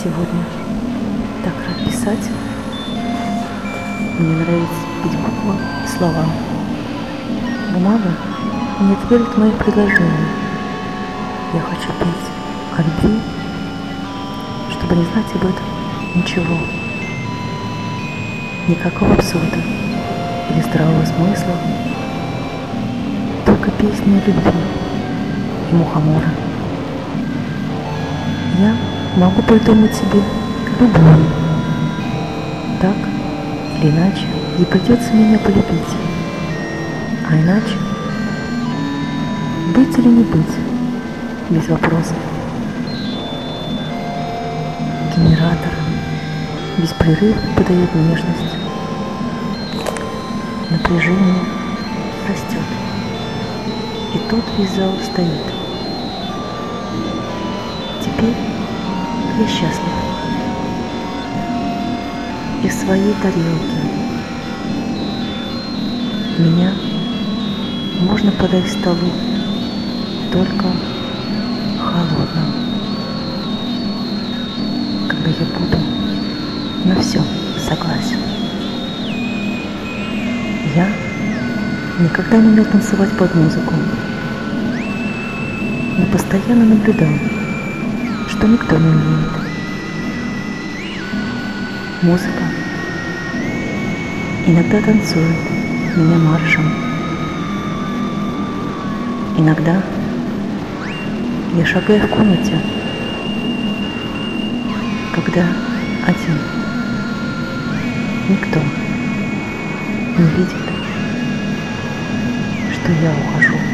сегодня так рад писать. Мне нравится петь буквы и слова. Бумага не отверит моих предложений. Я хочу петь о любви, чтобы не знать об этом ничего. Никакого абсурда или здравого смысла, только песни о любви и мухомора. Я могу придумать себе любую. Так или иначе ей придется меня полюбить. А иначе быть или не быть, без вопросов. Генератор беспрерывно подает нежность. Напряжение растет. И тут весь зал стоит. Теперь я счастлив. И в своей тарелке. Меня можно подать к столу только холодным, когда я буду на все согласен. Я никогда не умел танцевать под музыку, но постоянно наблюдал, что никто не умеет. Музыка иногда танцует меня маршем. Иногда я шагаю в комнате, когда один, никто не видит, что я ухожу.